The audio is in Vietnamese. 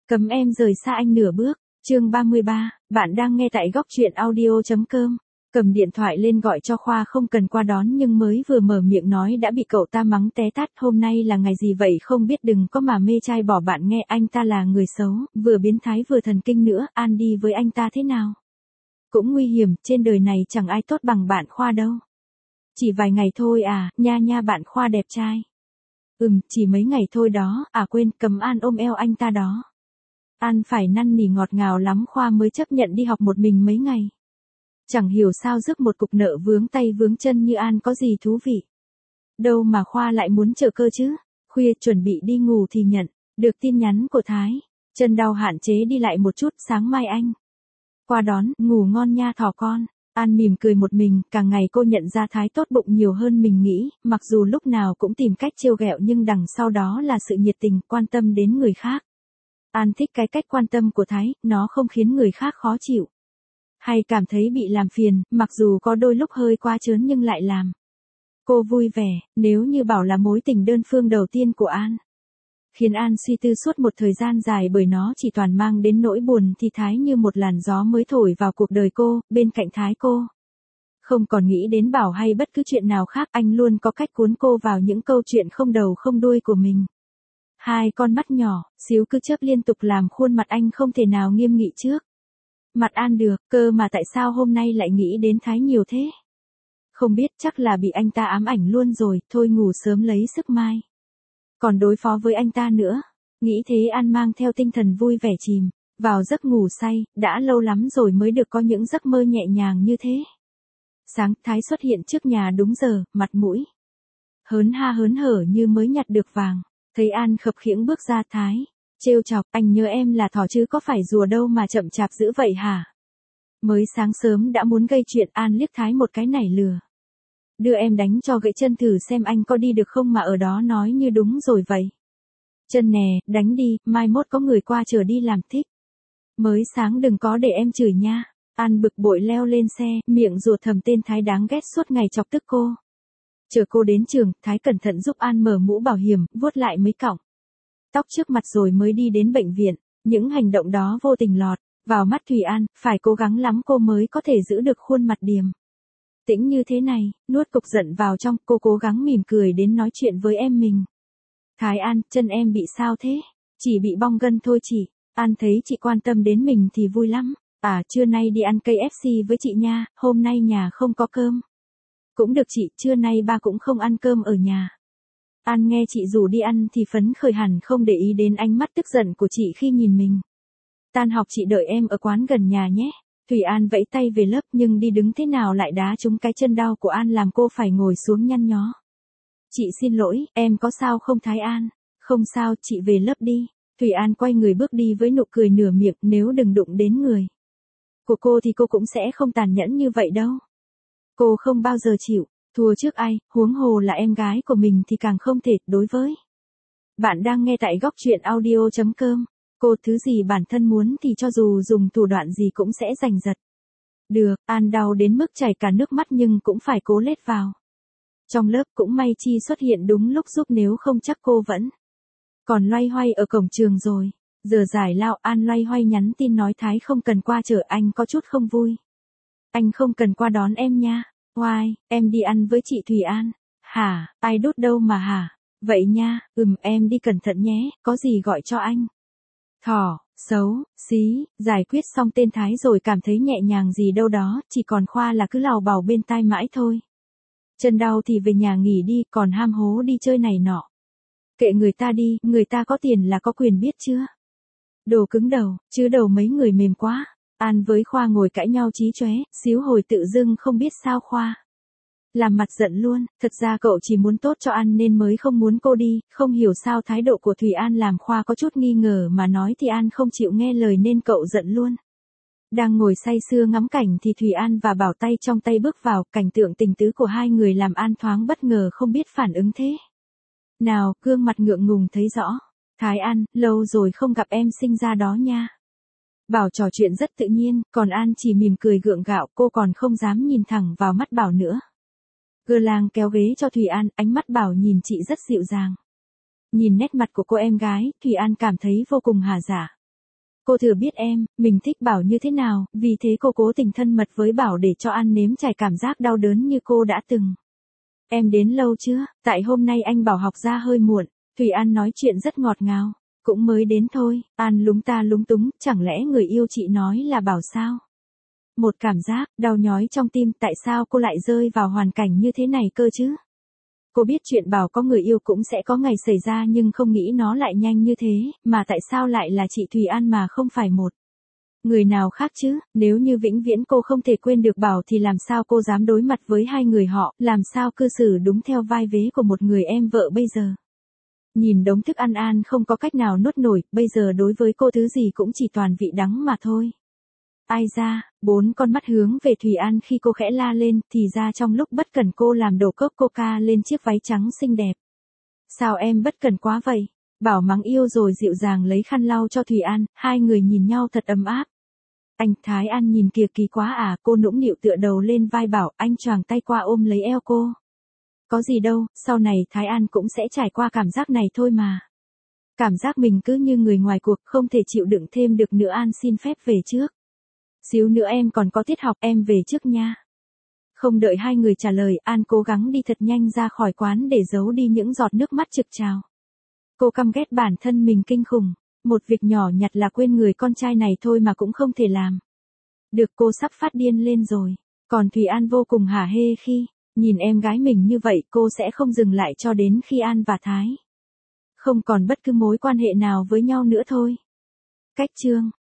Cấm em rời xa anh nửa bước. Chương 33, bạn đang nghe tại góc truyện audio.com. Cầm điện thoại lên gọi cho Khoa không cần qua đón nhưng mới vừa mở miệng nói đã bị cậu ta mắng té tát. Hôm nay là ngày gì vậy không biết, đừng có mà mê trai bỏ bạn nghe, anh ta là người xấu, vừa biến thái vừa thần kinh nữa, An đi với anh ta thế nào? Cũng nguy hiểm, trên đời này chẳng ai tốt bằng bạn Khoa đâu. Chỉ vài ngày thôi à, nha bạn Khoa đẹp trai. Chỉ mấy ngày thôi đó, quên, cầm An ôm eo anh ta đó. An phải năn nỉ ngọt ngào lắm Khoa mới chấp nhận đi học một mình mấy ngày. Chẳng hiểu sao rước một cục nợ vướng tay vướng chân như An có gì thú vị. Đâu mà Khoa lại muốn trợ cơ chứ. Khuya chuẩn bị đi ngủ thì nhận được tin nhắn của Thái. Chân đau hạn chế đi lại một chút, sáng mai anh qua đón, ngủ ngon nha thỏ con. An mỉm cười một mình, càng ngày cô nhận ra Thái tốt bụng nhiều hơn mình nghĩ, mặc dù lúc nào cũng tìm cách trêu ghẹo nhưng đằng sau đó là sự nhiệt tình, quan tâm đến người khác. An thích cái cách quan tâm của Thái, nó không khiến người khác khó chịu. Hay cảm thấy bị làm phiền, mặc dù có đôi lúc hơi quá trớn nhưng lại làm cô vui vẻ, nếu như bảo là mối tình đơn phương đầu tiên của An. Khiến An suy tư suốt một thời gian dài bởi nó chỉ toàn mang đến nỗi buồn thì Thái như một làn gió mới thổi vào cuộc đời cô, bên cạnh Thái cô không còn nghĩ đến Bảo hay bất cứ chuyện nào khác, anh luôn có cách cuốn cô vào những câu chuyện không đầu không đuôi của mình. Hai con mắt nhỏ, xíu cứ chớp liên tục làm khuôn mặt anh không thể nào nghiêm nghị trước mặt An được, cơ mà tại sao hôm nay lại nghĩ đến Thái nhiều thế? Không biết, chắc là bị anh ta ám ảnh luôn rồi, thôi ngủ sớm lấy sức mai còn đối phó với anh ta nữa. Nghĩ thế An mang theo tinh thần vui vẻ chìm vào giấc ngủ say, đã lâu lắm rồi mới được có những giấc mơ nhẹ nhàng như thế. Sáng, Thái xuất hiện trước nhà đúng giờ, mặt mũi hớn hở như mới nhặt được vàng. Thấy An khập khiễng bước ra, Thái trêu chọc, anh nhớ em là thỏ chứ có phải rùa đâu mà chậm chạp dữ vậy hả? Mới sáng sớm đã muốn gây chuyện, An liếc Thái một cái nảy lừa. Đưa em đánh cho gãy chân thử xem anh có đi được không mà ở đó nói như đúng rồi vậy. Chân nè, đánh đi, mai mốt có người qua chở đi làm thích. Mới sáng đừng có để em chửi nha. An bực bội leo lên xe, miệng rủa thầm tên Thái đáng ghét suốt ngày chọc tức cô. Chờ cô đến trường, Thái cẩn thận giúp An mở mũ bảo hiểm, vuốt lại mấy cọng tóc trước mặt rồi mới đi đến bệnh viện. Những hành động đó vô tình lọt vào mắt Thùy An, phải cố gắng lắm cô mới có thể giữ được khuôn mặt điềm tĩnh như thế này. Nuốt cục giận vào trong, cô cố gắng mỉm cười đến nói chuyện với em mình. Thái An, chân em bị sao thế? Chỉ bị bong gân thôi chị. An thấy chị quan tâm đến mình thì vui lắm. Trưa nay đi ăn KFC với chị nha, hôm nay nhà không có cơm. Cũng được chị, trưa nay ba cũng không ăn cơm ở nhà. An nghe chị rủ đi ăn thì phấn khởi hẳn, không để ý đến ánh mắt tức giận của chị khi nhìn mình. Tan học chị đợi em ở quán gần nhà nhé. Thùy An vẫy tay về lớp nhưng đi đứng thế nào lại đá trúng cái chân đau của An làm cô phải ngồi xuống nhăn nhó. Chị xin lỗi, em có sao không Thái An? Không sao, chị về lớp đi. Thùy An quay người bước đi với nụ cười nửa miệng, nếu đừng đụng đến người của cô thì cô cũng sẽ không tàn nhẫn như vậy đâu. Cô không bao giờ chịu thua trước ai, huống hồ là em gái của mình thì càng không thể. Đối với bạn đang nghe tại góc truyện audio.com. Cô thứ gì bản thân muốn thì cho dù dùng thủ đoạn gì cũng sẽ giành giật được. An đau đến mức chảy cả nước mắt nhưng cũng phải cố lết vào trong lớp. Cũng may Chi xuất hiện đúng lúc giúp, nếu không chắc cô vẫn còn loay hoay ở cổng trường rồi. Giờ giải lao, An loay hoay nhắn tin nói Thái không cần qua chở, anh có chút không vui. Anh không cần qua đón em nha. Why, em đi ăn với chị Thùy An. Hả, ai đút đâu mà hả? Vậy nha, em đi cẩn thận nhé, có gì gọi cho anh. Thỏ, xấu, xí, giải quyết xong tên Thái rồi cảm thấy nhẹ nhàng gì đâu đó, chỉ còn Khoa là cứ lào bảo bên tai mãi thôi. Chân đau thì về nhà nghỉ đi, còn ham hố đi chơi này nọ. Kệ người ta đi, người ta có tiền là có quyền biết chưa? Đồ cứng đầu, chứ đầu mấy người mềm quá. An với Khoa ngồi cãi nhau chí chóe, xíu hồi tự dưng không biết sao Khoa làm mặt giận luôn. Thật ra cậu chỉ muốn tốt cho An nên mới không muốn cô đi, không hiểu sao thái độ của Thùy An làm Khoa có chút nghi ngờ, mà nói thì An không chịu nghe lời nên cậu giận luôn. Đang ngồi say sưa ngắm cảnh thì Thùy An và Bảo tay trong tay bước vào, cảnh tượng tình tứ của hai người làm An thoáng bất ngờ không biết phản ứng thế nào, gương mặt ngượng ngùng thấy rõ. Thái An, lâu rồi không gặp em sinh ra đó nha. Bảo trò chuyện rất tự nhiên, còn An chỉ mỉm cười gượng gạo, cô còn không dám nhìn thẳng vào mắt Bảo nữa. Gơ lang kéo ghế cho Thùy An, ánh mắt Bảo nhìn chị rất dịu dàng. Nhìn nét mặt của cô em gái, Thùy An cảm thấy vô cùng hà dạ. Cô thừa biết em, mình thích Bảo như thế nào, vì thế cô cố tình thân mật với Bảo để cho An nếm trải cảm giác đau đớn như cô đã từng. Em đến lâu chưa? Tại hôm nay anh Bảo học ra hơi muộn. Thùy An nói chuyện rất ngọt ngào. Cũng mới đến thôi. An lúng ta lúng túng, chẳng lẽ người yêu chị nói là Bảo sao? Một cảm giác đau nhói trong tim, tại sao cô lại rơi vào hoàn cảnh như thế này cơ chứ? Cô biết chuyện Bảo có người yêu cũng sẽ có ngày xảy ra nhưng không nghĩ nó lại nhanh như thế, mà tại sao lại là chị Thùy An mà không phải một người nào khác chứ? Nếu như vĩnh viễn cô không thể quên được Bảo thì làm sao cô dám đối mặt với hai người họ, làm sao cư xử đúng theo vai vế của một người em vợ bây giờ? Nhìn đống thức ăn An không có cách nào nuốt nổi, bây giờ đối với cô thứ gì cũng chỉ toàn vị đắng mà thôi. Ai ra, 4 con mắt hướng về Thùy An khi cô khẽ la lên, thì ra trong lúc bất cẩn cô làm đổ cốc coca lên chiếc váy trắng xinh đẹp. Sao em bất cẩn quá vậy? Bảo mắng yêu rồi dịu dàng lấy khăn lau cho Thùy An, hai người nhìn nhau thật ấm áp. Anh Thái An nhìn kìa kỳ quá à, cô nũng nịu tựa đầu lên vai Bảo, anh choàng tay qua ôm lấy eo cô. Có gì đâu, sau này Thái An cũng sẽ trải qua cảm giác này thôi mà. Cảm giác mình cứ như người ngoài cuộc, không thể chịu đựng thêm được nữa. An xin phép về trước. Xíu nữa em còn có tiết học, em về trước nha. Không đợi hai người trả lời, An cố gắng đi thật nhanh ra khỏi quán để giấu đi những giọt nước mắt trực trào. Cô căm ghét bản thân mình kinh khủng. Một việc nhỏ nhặt là quên người con trai này thôi mà cũng không thể làm được, cô sắp phát điên lên rồi. Còn Thùy An vô cùng hả hê khi nhìn em gái mình như vậy, cô sẽ không dừng lại cho đến khi An và Thái không còn bất cứ mối quan hệ nào với nhau nữa thôi. Cách chương